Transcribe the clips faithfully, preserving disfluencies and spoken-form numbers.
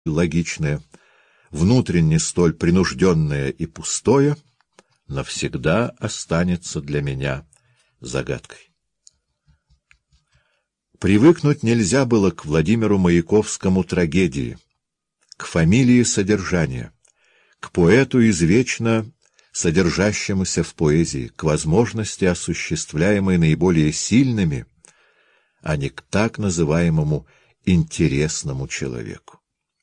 логичное, внутренне столь принужденное и пустое, навсегда останется для меня загадкой. Привыкнуть нельзя было к Владимиру Маяковскому трагедии, к фамилии содержания, к поэту извечно содержащемуся в поэзии, к возможности, осуществляемой наиболее сильными, а не к так называемому интересному человеку.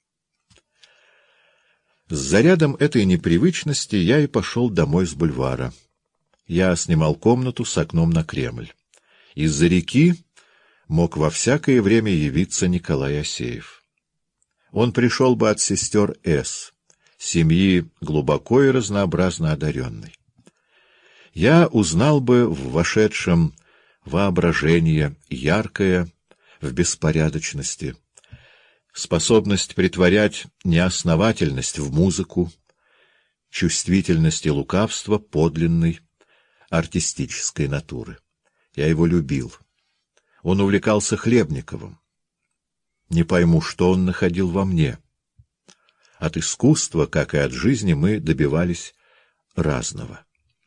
С зарядом этой непривычности я и пошел домой с бульвара. Я снимал комнату с окном на Кремль. Из-за реки мог во всякое время явиться Николай Асеев. Он пришел бы от сестер С, семьи глубоко и разнообразно одаренной. Я узнал бы в вошедшем воображение яркое в беспорядочности, способность притворять неосновательность в музыку, чувствительность и лукавство подлинной артистической натуры. Я его любил. Он увлекался Хлебниковым. Не пойму, что он находил во мне. От искусства, как и от жизни, мы добивались разного.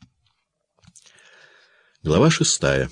Глава шестая.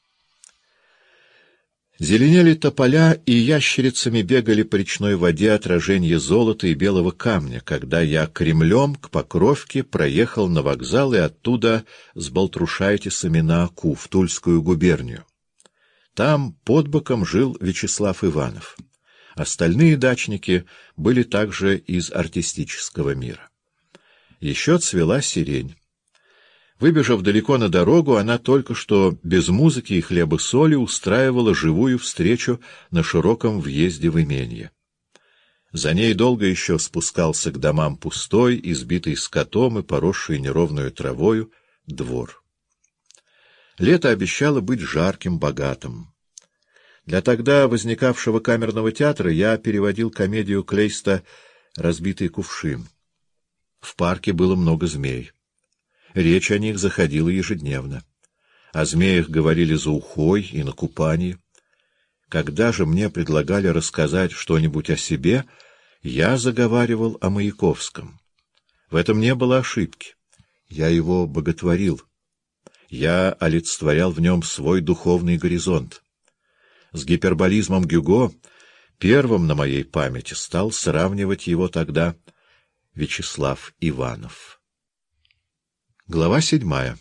Зеленели тополя, и ящерицами бегали по речной воде отражения золота и белого камня, когда я Кремлем к Покровке проехал на вокзал и оттуда с Балтрушайтисами на Оку, в Тульскую губернию. Там под боком жил Вячеслав Иванов. Остальные дачники были также из артистического мира. Еще цвела сирень. Выбежав далеко на дорогу, она только что без музыки и хлеба-соли устраивала живую встречу на широком въезде в именье. За ней долго еще спускался к домам пустой, избитый скотом и поросший неровную травою двор. Лето обещало быть жарким, богатым. Для тогда возникавшего камерного театра я переводил комедию Клейста «Разбитый кувшин». В парке было много змей. Речь о них заходила ежедневно. О змеях говорили за ухой и на купании. Когда же мне предлагали рассказать что-нибудь о себе, я заговаривал о Маяковском. В этом не было ошибки. Я его боготворил. Я олицетворял в нем свой духовный горизонт. С гиперболизмом Гюго первым на моей памяти стал сравнивать его тогда Вячеслав Иванов. Глава седьмая.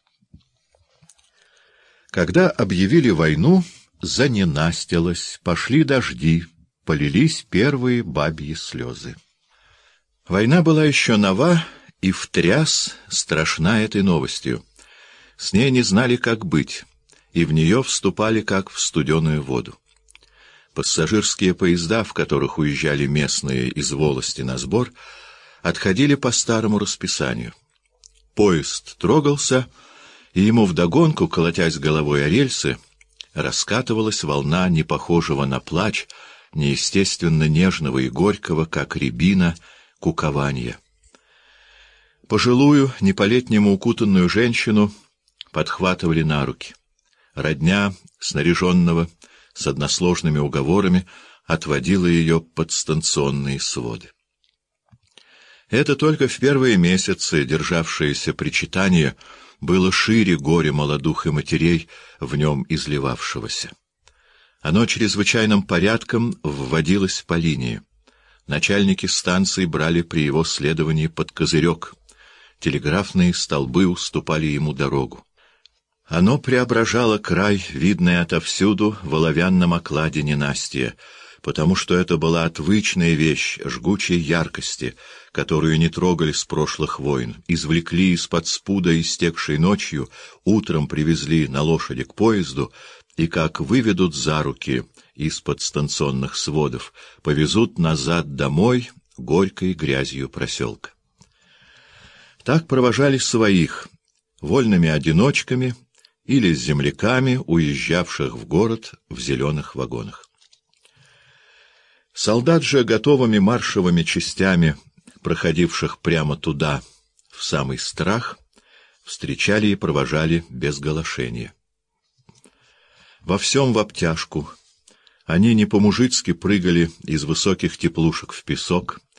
Когда объявили войну, заненастилось, пошли дожди, полились первые бабьи слезы. Война была еще нова, и втряс страшна этой новостью. С ней не знали, как быть, и в нее вступали, как в студеную воду. Пассажирские поезда, в которых уезжали местные из волости на сбор, отходили по старому расписанию. Поезд трогался, и ему вдогонку, колотясь головой о рельсы, раскатывалась волна непохожего на плач, неестественно нежного и горького, как рябина, кукования. Пожилую, не по-летнему укутанную женщину подхватывали на руки. Родня снаряженного с односложными уговорами отводила ее под станционные своды. Это только в первые месяцы державшееся причитание было шире горя молодух и матерей, в нем изливавшегося. Оно чрезвычайным порядком вводилось по линии. Начальники станций брали при его следовании под козырек. Телеграфные столбы уступали ему дорогу. Оно преображало край, видный отовсюду, в оловянном окладе ненастья, потому что это была отвычная вещь жгучей яркости, которую не трогали с прошлых войн, извлекли из-под спуда, истекшей ночью, утром привезли на лошади к поезду, и как выведут за руки из-под станционных сводов, повезут назад домой горькой грязью проселка. Так провожали своих, вольными одиночками или с земляками, уезжавших в город в зеленых вагонах. Солдат же готовыми маршевыми частями, проходивших прямо туда, в самый страх, встречали и провожали без галашения. Во всем в обтяжку, Они не по-мужицки прыгали из высоких теплушек в песок,